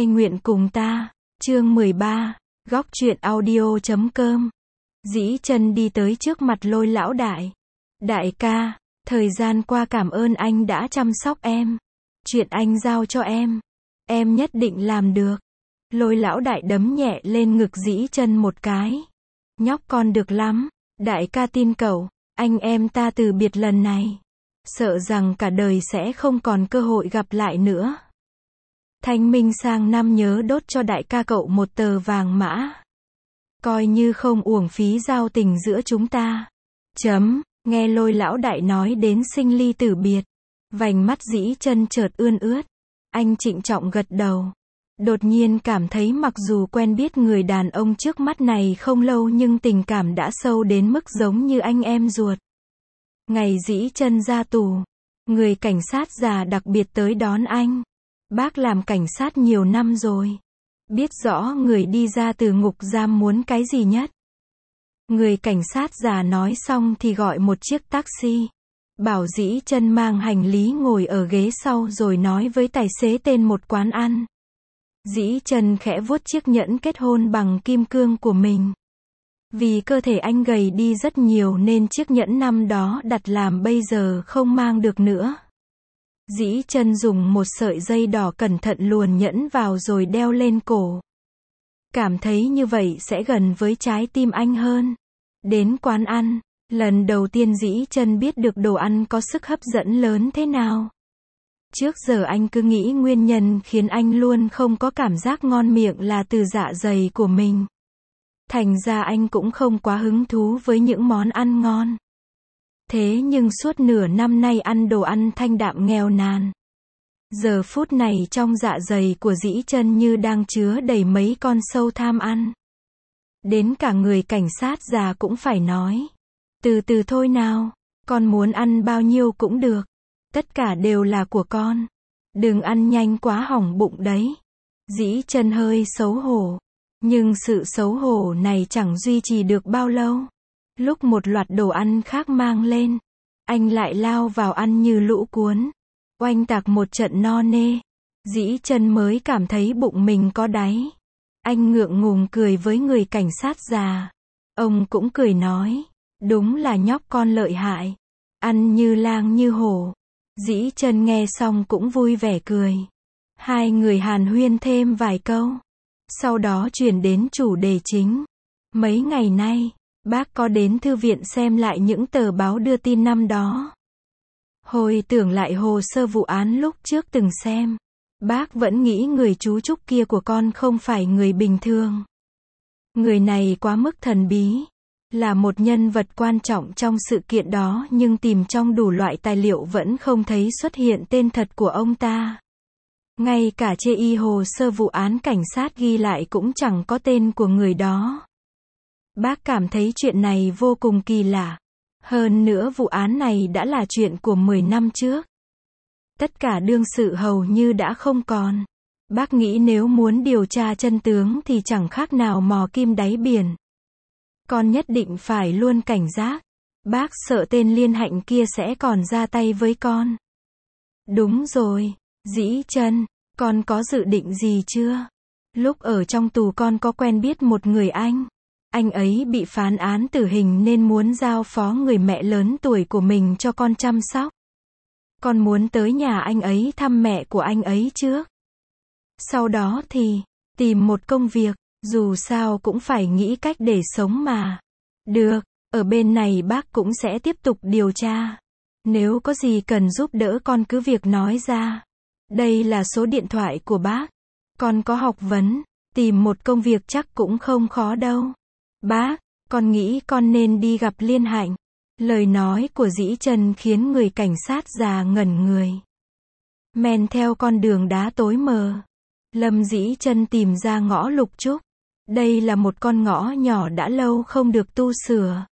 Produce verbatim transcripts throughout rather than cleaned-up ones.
Ai nguyện cùng ta, chương mười ba, góc truyện audio chấm com. Dĩ Chân đi tới trước mặt Lôi lão đại. Đại ca, thời gian qua cảm ơn anh đã chăm sóc em. Chuyện anh giao cho em, em nhất định làm được. Lôi lão đại đấm nhẹ lên ngực Dĩ Chân một cái. Nhóc con được lắm, đại ca tin cậu, anh em ta từ biệt lần này, sợ rằng cả đời sẽ không còn cơ hội gặp lại nữa. Thanh minh sang năm nhớ đốt cho đại ca cậu một tờ vàng mã. Coi như không uổng phí giao tình giữa chúng ta. Chấm, nghe Lôi lão đại nói đến sinh ly tử biệt. Vành mắt Dĩ Chân chợt ươn ướt. Anh trịnh trọng gật đầu. Đột nhiên cảm thấy mặc dù quen biết người đàn ông trước mắt này không lâu nhưng tình cảm đã sâu đến mức giống như anh em ruột. Ngày Dĩ Chân ra tù, người cảnh sát già đặc biệt tới đón anh. Bác làm cảnh sát nhiều năm rồi, biết rõ người đi ra từ ngục giam muốn cái gì nhất. Người cảnh sát già nói xong thì gọi một chiếc taxi, bảo Dĩ Chân mang hành lý ngồi ở ghế sau rồi nói với tài xế tên một quán ăn. Dĩ Chân khẽ vuốt chiếc nhẫn kết hôn bằng kim cương của mình. Vì cơ thể anh gầy đi rất nhiều nên chiếc nhẫn năm đó đặt làm bây giờ không mang được nữa. Dĩ Chân dùng một sợi dây đỏ cẩn thận luồn nhẫn vào rồi đeo lên cổ. Cảm thấy như vậy sẽ gần với trái tim anh hơn. Đến quán ăn, lần đầu tiên Dĩ Chân biết được đồ ăn có sức hấp dẫn lớn thế nào. Trước giờ anh cứ nghĩ nguyên nhân khiến anh luôn không có cảm giác ngon miệng là từ dạ dày của mình. Thành ra anh cũng không quá hứng thú với những món ăn ngon. Thế nhưng suốt nửa năm nay ăn đồ ăn thanh đạm nghèo nàn. Giờ phút này trong dạ dày của Dĩ Chân như đang chứa đầy mấy con sâu tham ăn. Đến cả người cảnh sát già cũng phải nói. Từ từ thôi nào, con muốn ăn bao nhiêu cũng được. Tất cả đều là của con. Đừng ăn nhanh quá hỏng bụng đấy. Dĩ Chân hơi xấu hổ. Nhưng sự xấu hổ này chẳng duy trì được bao lâu. Lúc một loạt đồ ăn khác mang lên, anh lại lao vào ăn như lũ cuốn. Oanh tạc một trận no nê. Dĩ Chân mới cảm thấy bụng mình có đáy. Anh ngượng ngùng cười với người cảnh sát già. Ông cũng cười nói, đúng là nhóc con lợi hại. Ăn như lang như hổ. Dĩ Chân nghe xong cũng vui vẻ cười. Hai người hàn huyên thêm vài câu. Sau đó chuyển đến chủ đề chính. Mấy ngày nay, bác có đến thư viện xem lại những tờ báo đưa tin năm đó. Hồi tưởng lại hồ sơ vụ án lúc trước từng xem. Bác vẫn nghĩ người chú Trúc kia của con không phải người bình thường. Người này quá mức thần bí. Là một nhân vật quan trọng trong sự kiện đó nhưng tìm trong đủ loại tài liệu vẫn không thấy xuất hiện tên thật của ông ta. Ngay cả chê y hồ sơ vụ án cảnh sát ghi lại cũng chẳng có tên của người đó. Bác cảm thấy chuyện này vô cùng kỳ lạ. Hơn nữa vụ án này đã là chuyện của mười năm trước. Tất cả đương sự hầu như đã không còn. Bác nghĩ nếu muốn điều tra chân tướng thì chẳng khác nào mò kim đáy biển. Con nhất định phải luôn cảnh giác. Bác sợ tên Liên Hạnh kia sẽ còn ra tay với con. Đúng rồi, Dĩ Chân, con có dự định gì chưa? Lúc ở trong tù con có quen biết một người anh. Anh ấy bị phán án tử hình nên muốn giao phó người mẹ lớn tuổi của mình cho con chăm sóc. Con muốn tới nhà anh ấy thăm mẹ của anh ấy trước. Sau đó thì, tìm một công việc, dù sao cũng phải nghĩ cách để sống mà. Được, ở bên này bác cũng sẽ tiếp tục điều tra. Nếu có gì cần giúp đỡ con cứ việc nói ra. Đây là số điện thoại của bác. Con có học vấn, tìm một công việc chắc cũng không khó đâu. Bác, con nghĩ con nên đi gặp Liên Hạnh. Lời nói của Dĩ Chân khiến người cảnh sát già ngẩn người. Men theo con đường đá tối mờ, Lâm Dĩ Chân tìm ra ngõ Lục Trúc. Đây là một con ngõ nhỏ đã lâu không được tu sửa.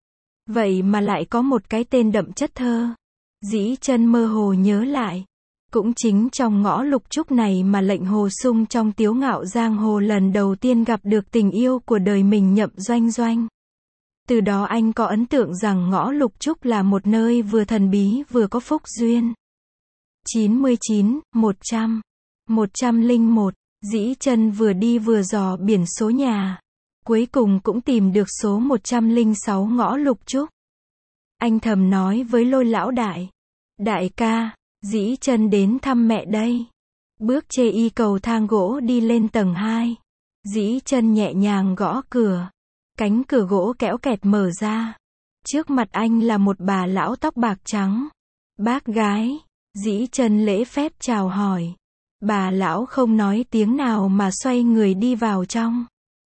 Vậy mà lại có một cái tên đậm chất thơ. Dĩ Chân mơ hồ nhớ lại. Cũng chính trong ngõ Lục Trúc này mà Lệnh Hồ Sung trong Tiếu Ngạo Giang Hồ lần đầu tiên gặp được tình yêu của đời mình Nhậm Doanh Doanh. Từ đó anh có ấn tượng rằng ngõ Lục Trúc là một nơi vừa thần bí vừa có phúc duyên. chín mươi chín, một trăm, một trăm lẻ một Dĩ Chân vừa đi vừa dò biển số nhà. Cuối cùng cũng tìm được số một trăm lẻ sáu ngõ Lục Trúc. Anh thầm nói với Lôi lão đại. Đại ca, Dĩ Chân đến thăm mẹ đây. Bước chê y cầu thang gỗ đi lên tầng hai. Dĩ Chân nhẹ nhàng gõ cửa. Cánh cửa gỗ kéo kẹt mở ra. Trước mặt anh là một bà lão tóc bạc trắng. Bác gái. Dĩ Chân lễ phép chào hỏi. Bà lão không nói tiếng nào mà xoay người đi vào trong.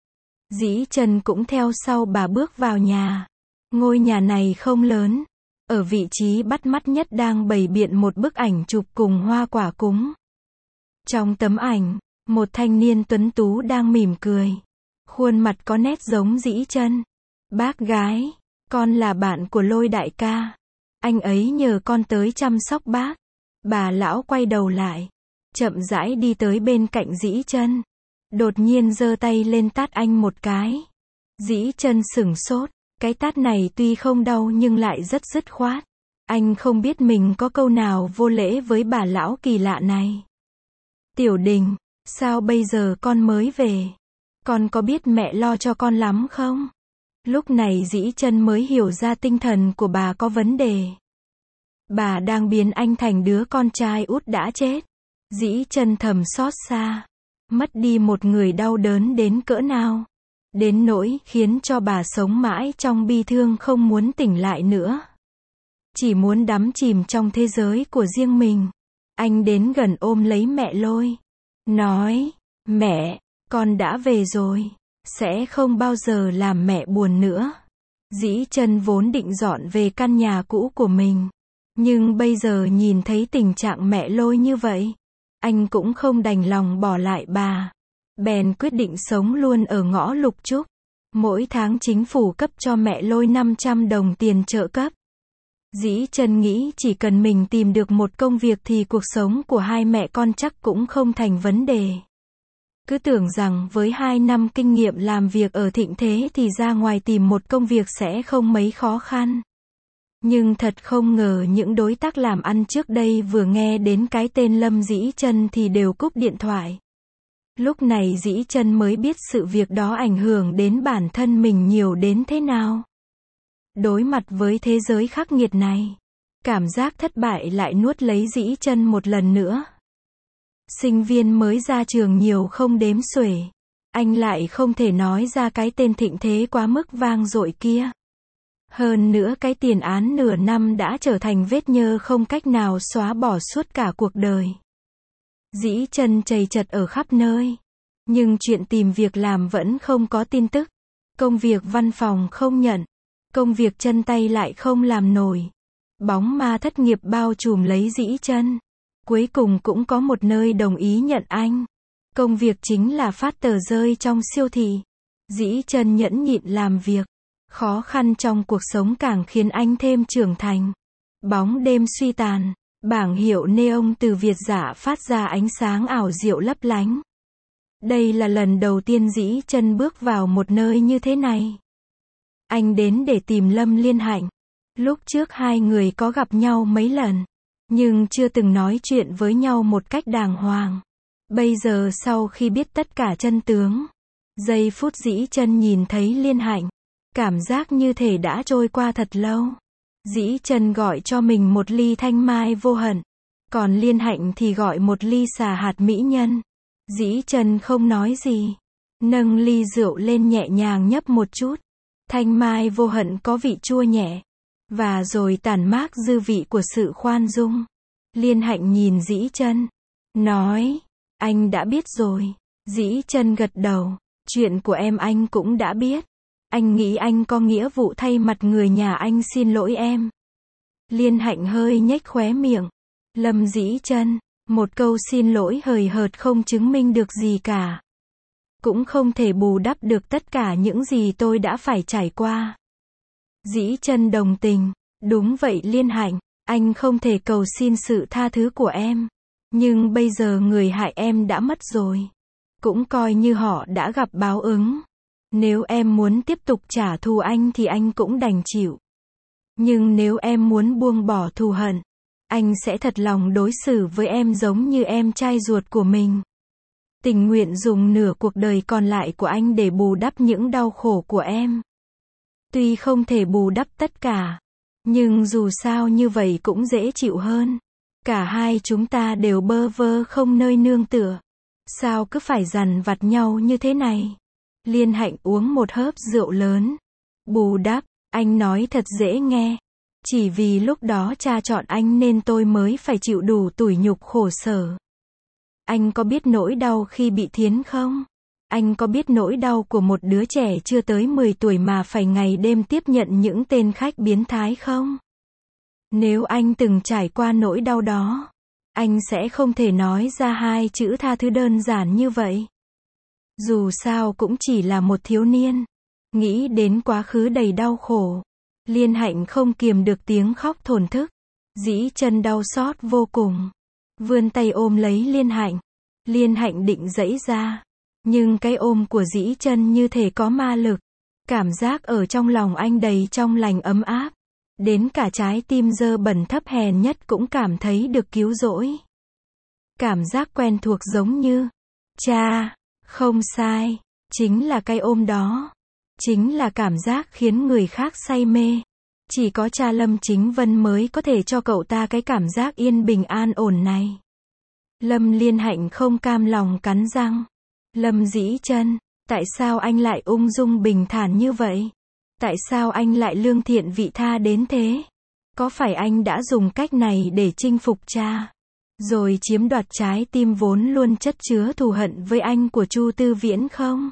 Dĩ Chân cũng theo sau bà bước vào nhà. Ngôi nhà này không lớn. Ở vị trí bắt mắt nhất đang bày biện một bức ảnh chụp cùng hoa quả cúng. Trong tấm ảnh, một thanh niên tuấn tú đang mỉm cười. Khuôn mặt có nét giống Dĩ Chân. Bác gái, con là bạn của Lôi đại ca. Anh ấy nhờ con tới chăm sóc bác. Bà lão quay đầu lại. Chậm rãi đi tới bên cạnh Dĩ Chân. Đột nhiên giơ tay lên tát anh một cái. Dĩ Chân sửng sốt. Cái tát này tuy không đau nhưng lại rất dứt khoát. Anh không biết mình có câu nào vô lễ với bà lão kỳ lạ này. Tiểu Đình, sao bây giờ con mới về? Con có biết mẹ lo cho con lắm không? Lúc này Dĩ Chân mới hiểu ra tinh thần của bà có vấn đề. Bà đang biến anh thành đứa con trai út đã chết. Dĩ Chân thầm xót xa. Mất đi một người đau đớn đến cỡ nào. Đến nỗi khiến cho bà sống mãi trong bi thương không muốn tỉnh lại nữa. Chỉ muốn đắm chìm trong thế giới của riêng mình. Anh đến gần ôm lấy mẹ Lôi. Nói, mẹ, con đã về rồi. Sẽ không bao giờ làm mẹ buồn nữa. Dĩ Chân vốn định dọn về căn nhà cũ của mình. Nhưng bây giờ nhìn thấy tình trạng mẹ Lôi như vậy. Anh cũng không đành lòng bỏ lại bà. Bèn quyết định sống luôn ở ngõ Lục Trúc. Mỗi tháng chính phủ cấp cho mẹ Lôi năm trăm đồng tiền trợ cấp. Dĩ Chân nghĩ chỉ cần mình tìm được một công việc thì cuộc sống của hai mẹ con chắc cũng không thành vấn đề. Cứ tưởng rằng với hai năm kinh nghiệm làm việc ở thịnh thế thì ra ngoài tìm một công việc sẽ không mấy khó khăn. Nhưng thật không ngờ những đối tác làm ăn trước đây vừa nghe đến cái tên Lâm Dĩ Chân thì đều cúp điện thoại. Lúc này Dĩ Chân mới biết sự việc đó ảnh hưởng đến bản thân mình nhiều đến thế nào. Đối mặt với thế giới khắc nghiệt này, cảm giác thất bại lại nuốt lấy Dĩ Chân một lần nữa. Sinh viên mới ra trường nhiều không đếm xuể. Anh lại không thể nói ra cái tên thịnh thế quá mức vang dội kia. Hơn nữa cái tiền án nửa năm đã trở thành vết nhơ không cách nào xóa bỏ suốt cả cuộc đời. Dĩ Chân chầy chật ở khắp nơi. Nhưng chuyện tìm việc làm vẫn không có tin tức. Công việc văn phòng không nhận. Công việc chân tay lại không làm nổi. Bóng ma thất nghiệp bao trùm lấy Dĩ Chân. Cuối cùng cũng có một nơi đồng ý nhận anh. Công việc chính là phát tờ rơi trong siêu thị. Dĩ Chân nhẫn nhịn làm việc. Khó khăn trong cuộc sống càng khiến anh thêm trưởng thành. Bóng đêm suy tàn. Bảng hiệu neon từ Việt Dã phát ra ánh sáng ảo diệu lấp lánh. Đây là lần đầu tiên Dĩ Chân bước vào một nơi như thế này. Anh đến để tìm Lâm Liên Hạnh. Lúc trước hai người có gặp nhau mấy lần, nhưng chưa từng nói chuyện với nhau một cách đàng hoàng. Bây giờ sau khi biết tất cả chân tướng, giây phút Dĩ Chân nhìn thấy Liên Hạnh, cảm giác như thể đã trôi qua thật lâu. Dĩ Chân gọi cho mình một ly thanh mai vô hận, còn Liên Hạnh thì gọi một ly xà hạt mỹ nhân. Dĩ Chân không nói gì, nâng ly rượu lên nhẹ nhàng nhấp một chút. Thanh mai vô hận có vị chua nhẹ, và rồi tản mát dư vị của sự khoan dung. Liên Hạnh nhìn Dĩ Chân, nói, anh đã biết rồi. Dĩ Chân gật đầu, chuyện của em anh cũng đã biết. Anh nghĩ anh có nghĩa vụ thay mặt người nhà anh xin lỗi em. Liên Hạnh hơi nhếch khóe miệng. Lâm Dĩ Chân, một câu xin lỗi hời hợt không chứng minh được gì cả. Cũng không thể bù đắp được tất cả những gì tôi đã phải trải qua. Dĩ Chân đồng tình, đúng vậy Liên Hạnh, anh không thể cầu xin sự tha thứ của em. Nhưng bây giờ người hại em đã mất rồi. Cũng coi như họ đã gặp báo ứng. Nếu em muốn tiếp tục trả thù anh thì anh cũng đành chịu. Nhưng nếu em muốn buông bỏ thù hận, anh sẽ thật lòng đối xử với em giống như em trai ruột của mình. tình nguyện dùng nửa cuộc đời còn lại của anh để bù đắp những đau khổ của em. Tuy không thể bù đắp tất cả, nhưng dù sao như vậy cũng dễ chịu hơn. Cả hai chúng ta đều bơ vơ không nơi nương tựa. Sao cứ phải dằn vặt nhau như thế này? Liên Hạnh uống một hớp rượu lớn. Bù đắp, anh nói thật dễ nghe. Chỉ vì lúc đó cha chọn anh nên tôi mới phải chịu đủ tủi nhục khổ sở. Anh có biết nỗi đau khi bị thiến không? Anh có biết nỗi đau của một đứa trẻ chưa tới mười tuổi mà phải ngày đêm tiếp nhận những tên khách biến thái không? Nếu anh từng trải qua nỗi đau đó, anh sẽ không thể nói ra hai chữ tha thứ đơn giản như vậy. Dù sao cũng chỉ là một thiếu niên. Nghĩ đến quá khứ đầy đau khổ, Liên Hạnh không kiềm được tiếng khóc thổn thức. Dĩ Chân đau xót vô cùng, vươn tay ôm lấy Liên Hạnh. Liên Hạnh định giãy ra, nhưng cái ôm của Dĩ Chân như thể có ma lực. Cảm giác ở trong lòng anh đầy trong lành ấm áp. Đến cả trái tim dơ bẩn thấp hèn nhất cũng cảm thấy được cứu rỗi. Cảm giác quen thuộc giống như, cha, không sai, chính là cái ôm đó. Chính là cảm giác khiến người khác say mê. Chỉ có cha Lâm Chính Vân mới có thể cho cậu ta cái cảm giác yên bình an ổn này. Lâm Liên Hạnh không cam lòng cắn răng. Lâm Dĩ Chân, tại sao anh lại ung dung bình thản như vậy? Tại sao anh lại lương thiện vị tha đến thế? Có phải anh đã dùng cách này để chinh phục cha, rồi chiếm đoạt trái tim vốn luôn chất chứa thù hận với anh của Chu Tư Viễn không?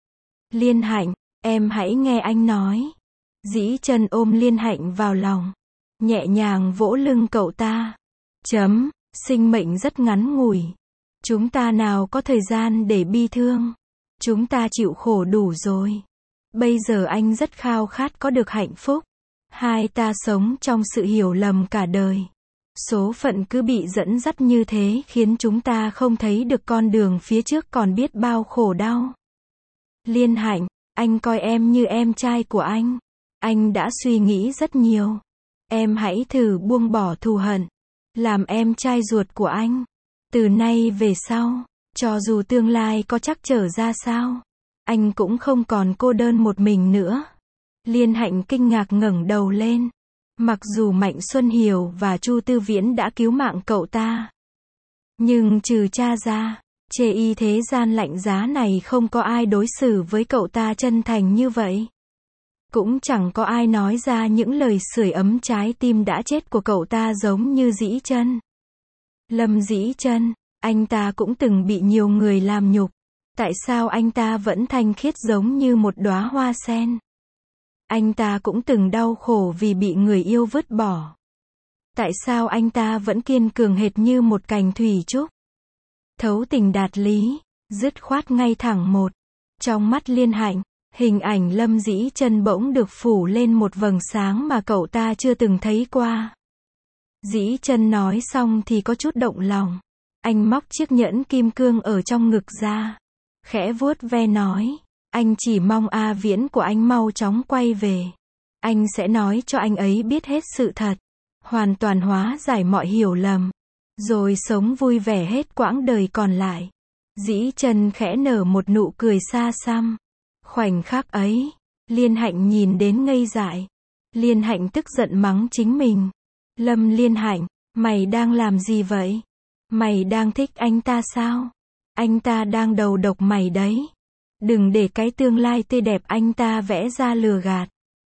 Liên Hạnh, em hãy nghe anh nói. Dĩ Chân ôm Liên Hạnh vào lòng, nhẹ nhàng vỗ lưng cậu ta. Chấm, sinh mệnh rất ngắn ngủi. Chúng ta nào có thời gian để bi thương. Chúng ta chịu khổ đủ rồi. Bây giờ anh rất khao khát có được hạnh phúc. Hai ta sống trong sự hiểu lầm cả đời. Số phận cứ bị dẫn dắt như thế khiến chúng ta không thấy được con đường phía trước còn biết bao khổ đau. Liên Hạnh, anh coi em như em trai của anh. Anh đã suy nghĩ rất nhiều. Em hãy thử buông bỏ thù hận. Làm em trai ruột của anh. Từ nay về sau, cho dù tương lai có trắc trở ra sao, anh cũng không còn cô đơn một mình nữa. Liên Hạnh kinh ngạc ngẩng đầu lên. Mặc dù Mạnh Xuân Hiểu và Chu Tư Viễn đã cứu mạng cậu ta, nhưng trừ cha ra, chê y thế gian lạnh giá này không có ai đối xử với cậu ta chân thành như vậy. Cũng chẳng có ai nói ra những lời sưởi ấm trái tim đã chết của cậu ta giống như Dĩ Chân. Lâm Dĩ Chân, anh ta cũng từng bị nhiều người làm nhục. Tại sao anh ta vẫn thanh khiết giống như một đóa hoa sen? Anh ta cũng từng đau khổ vì bị người yêu vứt bỏ. Tại sao anh ta vẫn kiên cường hệt như một cành thủy trúc? Thấu tình đạt lý, dứt khoát ngay thẳng một. Trong mắt Liên Hạnh, hình ảnh Lâm Dĩ Chân bỗng được phủ lên một vầng sáng mà cậu ta chưa từng thấy qua. Dĩ Chân nói xong thì có chút động lòng. Anh móc chiếc nhẫn kim cương ở trong ngực ra, khẽ vuốt ve nói, anh chỉ mong A Viễn của anh mau chóng quay về. Anh sẽ nói cho anh ấy biết hết sự thật, hoàn toàn hóa giải mọi hiểu lầm, rồi sống vui vẻ hết quãng đời còn lại. Dĩ Chân khẽ nở một nụ cười xa xăm. Khoảnh khắc ấy, Liên Hạnh nhìn đến ngây dại. Liên Hạnh tức giận mắng chính mình. Lâm Liên Hạnh, mày đang làm gì vậy? Mày đang thích anh ta sao? Anh ta đang đầu độc mày đấy. Đừng để cái tương lai tươi đẹp anh ta vẽ ra lừa gạt.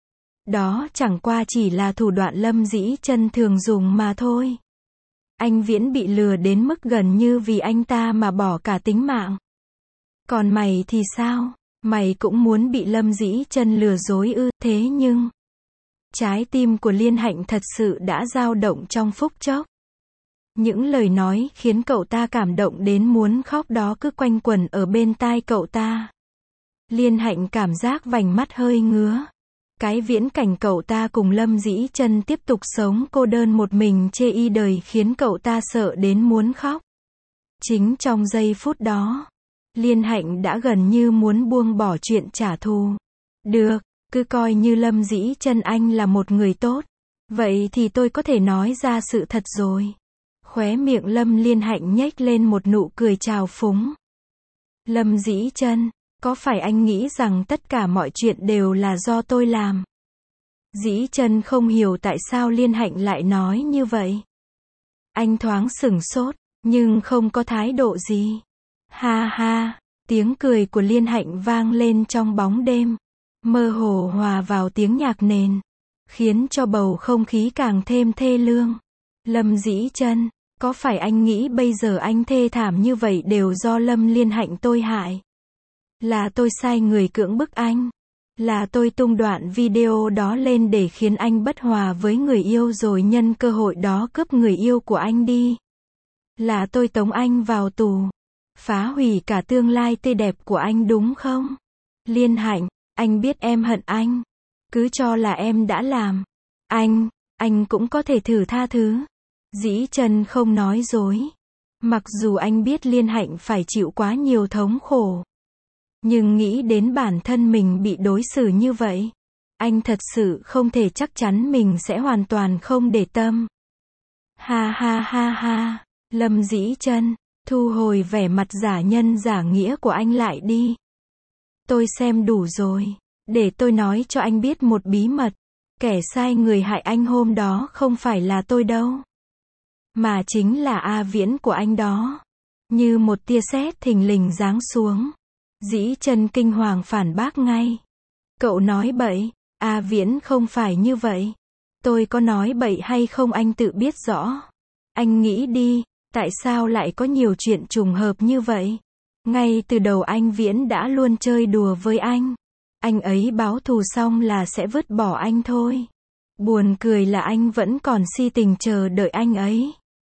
Đó chẳng qua chỉ là thủ đoạn Lâm Dĩ Chân thường dùng mà thôi. Anh Viễn bị lừa đến mức gần như vì anh ta mà bỏ cả tính mạng. Còn mày thì sao? Mày cũng muốn bị Lâm Dĩ Chân lừa dối ư? Thế nhưng, trái tim của Liên Hạnh thật sự đã dao động trong phút chốc. Những lời nói khiến cậu ta cảm động đến muốn khóc đó cứ quanh quẩn ở bên tai cậu ta. Liên Hạnh cảm giác vành mắt hơi ngứa. Cái viễn cảnh cậu ta cùng Lâm Dĩ Chân tiếp tục sống cô đơn một mình chê y đời khiến cậu ta sợ đến muốn khóc. Chính trong giây phút đó, Liên Hạnh đã gần như muốn buông bỏ chuyện trả thù. Được, cứ coi như Lâm Dĩ Chân anh là một người tốt. Vậy thì tôi có thể nói ra sự thật rồi. Khóe miệng Lâm Liên Hạnh nhếch lên một nụ cười trào phúng. Lâm Dĩ Chân, có phải anh nghĩ rằng tất cả mọi chuyện đều là do tôi làm? Dĩ Chân không hiểu tại sao Liên Hạnh lại nói như vậy. Anh thoáng sửng sốt, nhưng không có thái độ gì. Ha ha, tiếng cười của Liên Hạnh vang lên trong bóng đêm, mơ hồ hòa vào tiếng nhạc nền, khiến cho bầu không khí càng thêm thê lương. Lâm Dĩ Chân, có phải anh nghĩ bây giờ anh thê thảm như vậy đều do Lâm Liên Hạnh tôi hại? Là tôi sai người cưỡng bức anh? Là tôi tung đoạn video đó lên để khiến anh bất hòa với người yêu rồi nhân cơ hội đó cướp người yêu của anh đi? Là tôi tống anh vào tù, phá hủy cả tương lai tươi đẹp của anh đúng không? Liên Hạnh, anh biết em hận anh, cứ cho là em đã làm. Anh, anh cũng có thể thử tha thứ. Dĩ Chân không nói dối. Mặc dù anh biết Liên Hạnh phải chịu quá nhiều thống khổ, nhưng nghĩ đến bản thân mình bị đối xử như vậy, anh thật sự không thể chắc chắn mình sẽ hoàn toàn không để tâm. Ha ha ha ha, Lâm Dĩ Chân, thu hồi vẻ mặt giả nhân giả nghĩa của anh lại đi. Tôi xem đủ rồi, để tôi nói cho anh biết một bí mật, kẻ sai người hại anh hôm đó không phải là tôi đâu, mà chính là A Viễn của anh đó. Như một tia sét thình lình giáng xuống, Dĩ Chân kinh hoàng phản bác ngay. Cậu nói bậy, A Viễn không phải như vậy. Tôi có nói bậy hay không anh tự biết rõ. Anh nghĩ đi, tại sao lại có nhiều chuyện trùng hợp như vậy? Ngay từ đầu anh Viễn đã luôn chơi đùa với anh. Anh ấy báo thù xong là sẽ vứt bỏ anh thôi. Buồn cười là anh vẫn còn si tình chờ đợi anh ấy.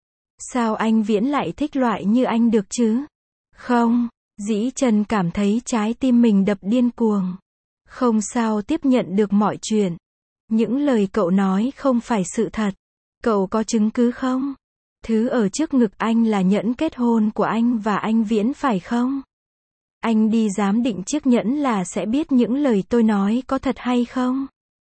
Sao anh Viễn lại thích loại như anh được chứ? Không, Dĩ Chân cảm thấy trái tim mình đập điên cuồng. Không sao tiếp nhận được mọi chuyện. Những lời cậu nói không phải sự thật. Cậu có chứng cứ không? Thứ ở trước ngực anh là nhẫn kết hôn của anh và anh Viễn phải không? Anh đi giám định chiếc nhẫn là sẽ biết những lời tôi nói có thật hay không.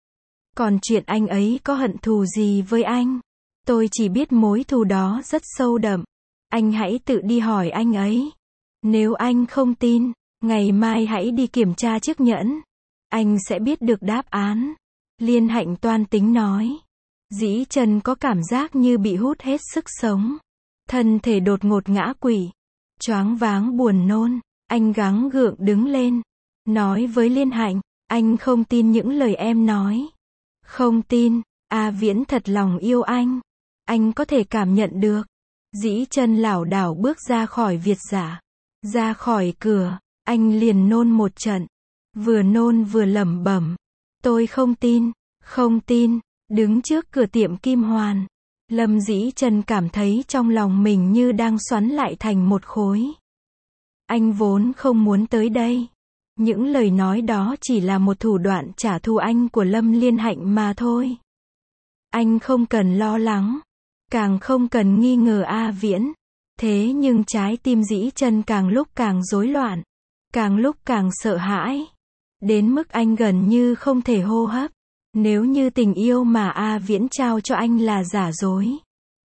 Còn chuyện anh ấy có hận thù gì với anh, tôi chỉ biết mối thù đó rất sâu đậm. Anh hãy tự đi hỏi anh ấy. Nếu anh không tin, ngày mai hãy đi kiểm tra chiếc nhẫn. Anh sẽ biết được đáp án. Liên Hạnh toan tính nói. Dĩ Chân có cảm giác như bị hút hết sức sống. Thân thể đột ngột ngã quỵ. Choáng váng buồn nôn. Anh gắng gượng đứng lên. Nói với Liên Hạnh, anh không tin những lời em nói. Không tin, A Viễn thật lòng yêu anh. Anh có thể cảm nhận được. Dĩ Chân lảo đảo bước ra khỏi Việt Giả. Ra khỏi cửa, anh liền nôn một trận. Vừa nôn vừa lẩm bẩm. Tôi không tin, không tin. Đứng trước cửa tiệm Kim Hoàn, Lâm Dĩ Chân cảm thấy trong lòng mình như đang xoắn lại thành một khối. Anh vốn không muốn tới đây. Những lời nói đó chỉ là một thủ đoạn trả thù anh của Lâm Liên Hạnh mà thôi. Anh không cần lo lắng, càng không cần nghi ngờ A Viễn. Thế nhưng trái tim Dĩ Chân càng lúc càng rối loạn, càng lúc càng sợ hãi, đến mức anh gần như không thể hô hấp. Nếu như tình yêu mà A Viễn trao cho anh là giả dối.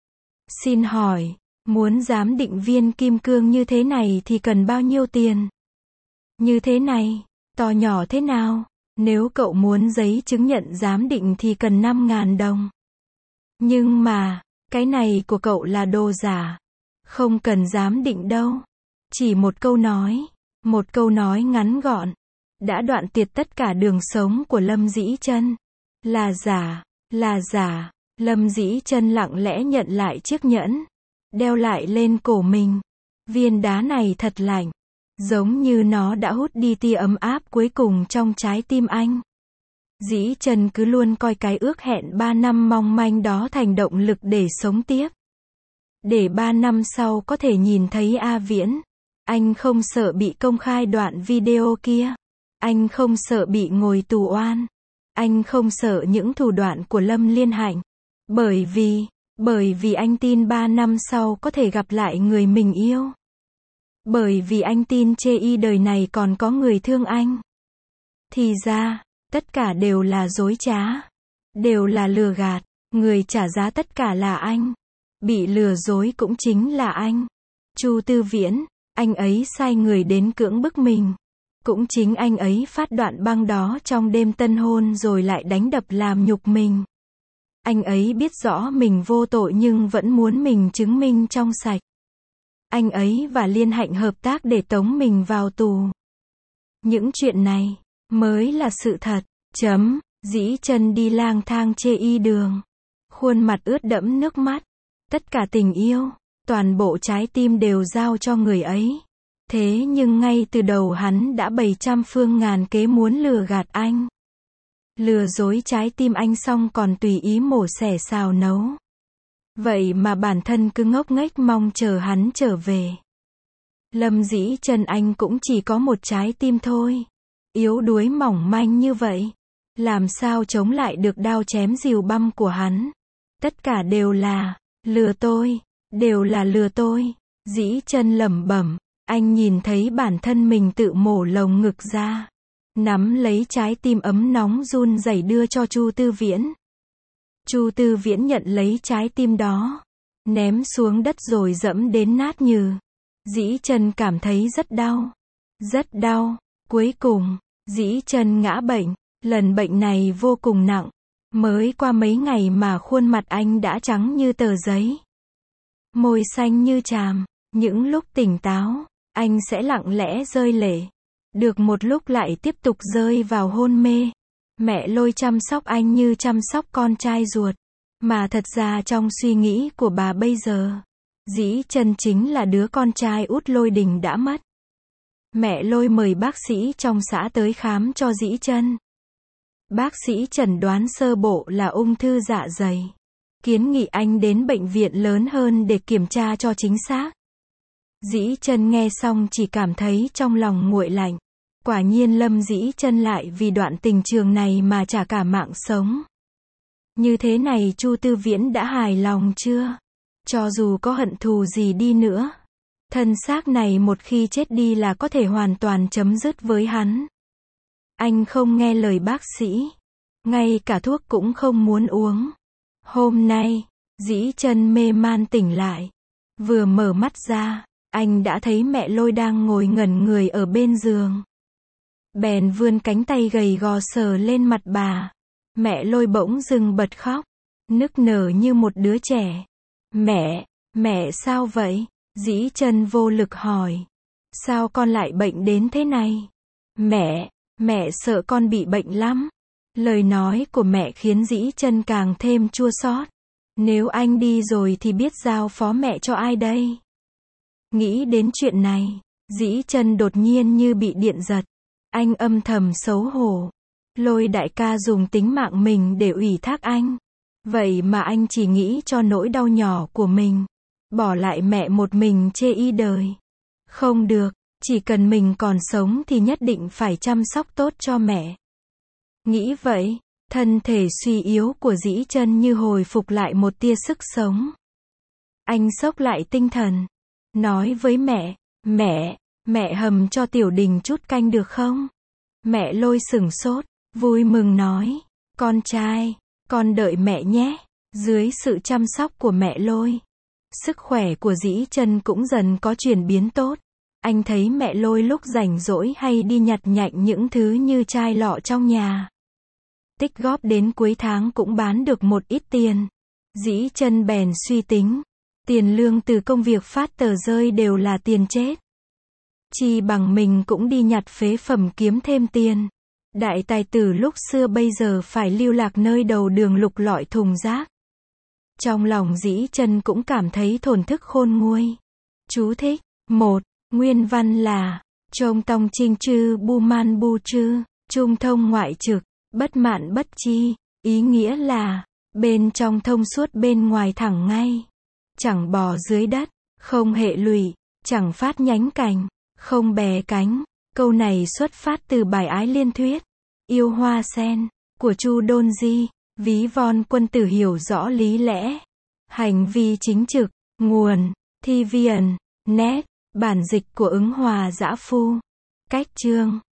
Xin hỏi, muốn giám định viên kim cương như thế này thì cần bao nhiêu tiền? Như thế này, to nhỏ thế nào? Nếu cậu muốn giấy chứng nhận giám định thì cần năm ngàn đồng. Nhưng mà, cái này của cậu là đồ giả. Không cần giám định đâu. Chỉ một câu nói, một câu nói ngắn gọn, đã đoạn tuyệt tất cả đường sống của Lâm Dĩ Chân. Là giả, là giả. Lâm Dĩ Chân lặng lẽ nhận lại chiếc nhẫn, đeo lại lên cổ mình. Viên đá này thật lạnh, giống như nó đã hút đi tia ấm áp cuối cùng trong trái tim anh. Dĩ Chân cứ luôn coi cái ước hẹn ba năm mong manh đó thành động lực để sống tiếp. Để ba năm sau có thể nhìn thấy A Viễn. Anh không sợ bị công khai đoạn video kia. Anh không sợ bị ngồi tù oan. Anh không sợ những thủ đoạn của Lâm Liên Hạnh. Bởi vì, bởi vì anh tin ba năm sau có thể gặp lại người mình yêu. Bởi vì anh tin chê y đời này còn có người thương anh. Thì ra, tất cả đều là dối trá. Đều là lừa gạt. Người trả giá tất cả là anh. Bị lừa dối cũng chính là anh. Chu Tư Viễn, Anh ấy sai người đến cưỡng bức mình. Cũng chính anh ấy phát đoạn băng đó trong đêm tân hôn rồi lại đánh đập làm nhục mình. Anh ấy biết rõ mình vô tội nhưng vẫn muốn mình chứng minh trong sạch. Anh ấy và Liên Hạnh hợp tác để tống mình vào tù. Những chuyện này mới là sự thật. Chấm. Dĩ Chân đi lang thang chê y đường. Khuôn mặt ướt đẫm nước mắt. Tất cả tình yêu, toàn bộ trái tim đều giao cho người ấy. Thế nhưng ngay từ đầu hắn đã bày trăm phương ngàn kế muốn lừa gạt anh. Lừa dối trái tim anh xong còn tùy ý mổ xẻ xào nấu. Vậy mà bản thân cứ ngốc nghếch mong chờ hắn trở về. Lâm Dĩ Chân anh cũng chỉ có một trái tim thôi. Yếu đuối mỏng manh như vậy. Làm sao chống lại được đao chém rìu băm của hắn. Tất cả đều là lừa tôi, đều là lừa tôi. Dĩ Chân lẩm bẩm. Anh nhìn thấy bản thân mình tự mổ lồng ngực ra. Nắm lấy trái tim ấm nóng run rẩy đưa cho Chu Tư Viễn. Chu Tư Viễn nhận lấy trái tim đó. Ném xuống đất rồi dẫm đến nát nhừ. Dĩ Chân cảm thấy rất đau. Rất đau. Cuối cùng, Dĩ Chân ngã bệnh. Lần bệnh này vô cùng nặng. Mới qua mấy ngày mà khuôn mặt anh đã trắng như tờ giấy. Môi xanh như tràm. Những lúc tỉnh táo, anh sẽ lặng lẽ rơi lệ. Được một lúc lại tiếp tục rơi vào hôn mê. Mẹ Lôi chăm sóc anh như chăm sóc con trai ruột. Mà thật ra trong suy nghĩ của bà bây giờ, Dĩ Chân chính là đứa con trai út Lôi Đình đã mất. Mẹ Lôi mời bác sĩ trong xã tới khám cho Dĩ Chân. Bác sĩ chẩn đoán sơ bộ là ung thư dạ dày. Kiến nghị anh đến bệnh viện lớn hơn để kiểm tra cho chính xác. Dĩ Chân nghe xong chỉ cảm thấy trong lòng nguội lạnh. Quả nhiên Lâm Dĩ Chân lại vì đoạn tình trường này mà trả cả mạng sống. Như thế này Chu Tư Viễn đã hài lòng chưa? Cho dù có hận thù gì đi nữa, thân xác này một khi chết đi là có thể hoàn toàn chấm dứt với hắn. Anh không nghe lời bác sĩ. Ngay cả thuốc cũng không muốn uống. Hôm nay, Dĩ Chân mê man tỉnh lại. Vừa mở mắt ra, anh đã thấy mẹ Lôi đang ngồi ngẩn người ở bên giường. Bèn vươn cánh tay gầy gò sờ lên mặt bà. Mẹ Lôi bỗng dưng bật khóc. Nức nở như một đứa trẻ. Mẹ, mẹ sao vậy? Dĩ Chân vô lực hỏi. Sao con lại bệnh đến thế này? Mẹ, mẹ sợ con bị bệnh lắm. Lời nói của mẹ khiến Dĩ Chân càng thêm chua xót. Nếu anh đi rồi thì biết giao phó mẹ cho ai đây? Nghĩ đến chuyện này, Dĩ Chân đột nhiên như bị điện giật. Anh âm thầm xấu hổ. Lôi đại ca dùng tính mạng mình để ủy thác anh. Vậy mà anh chỉ nghĩ cho nỗi đau nhỏ của mình. Bỏ lại mẹ một mình chê y đời. Không được, chỉ cần mình còn sống thì nhất định phải chăm sóc tốt cho mẹ. Nghĩ vậy, thân thể suy yếu của Dĩ Chân như hồi phục lại một tia sức sống. Anh xốc lại tinh thần. Nói với mẹ, mẹ, mẹ hầm cho Tiểu Đình chút canh được không? Mẹ Lôi sửng sốt, vui mừng nói, con trai, con đợi mẹ nhé. Dưới sự chăm sóc của mẹ Lôi, sức khỏe của Dĩ Chân cũng dần có chuyển biến tốt. Anh thấy mẹ Lôi lúc rảnh rỗi hay đi nhặt nhạnh những thứ như chai lọ trong nhà. Tích góp đến cuối tháng cũng bán được một ít tiền. Dĩ Chân bèn suy tính, tiền lương từ công việc phát tờ rơi đều là tiền chết. Chi bằng mình cũng đi nhặt phế phẩm kiếm thêm tiền. Đại tài tử lúc xưa bây giờ phải lưu lạc nơi đầu đường lục lọi thùng rác. Trong lòng Dĩ Chân cũng cảm thấy thổn thức khôn nguôi. Chú thích. một. Nguyên văn là Trông tông trinh chư bu man bu chư, trung thông ngoại trực, bất mạn bất chi. Ý nghĩa là bên trong thông suốt bên ngoài thẳng ngay. Chẳng bò dưới đất, không hệ lụy, chẳng phát nhánh cành, không bè cánh. Câu này xuất phát từ bài Ái Liên Thuyết, Yêu Hoa Sen, của Chu Đôn Di. Ví von quân tử hiểu rõ lý lẽ, hành vi chính trực. Nguồn, Thi Viền, Net, bản dịch của Ứng Hòa Dã Phu. Cách chương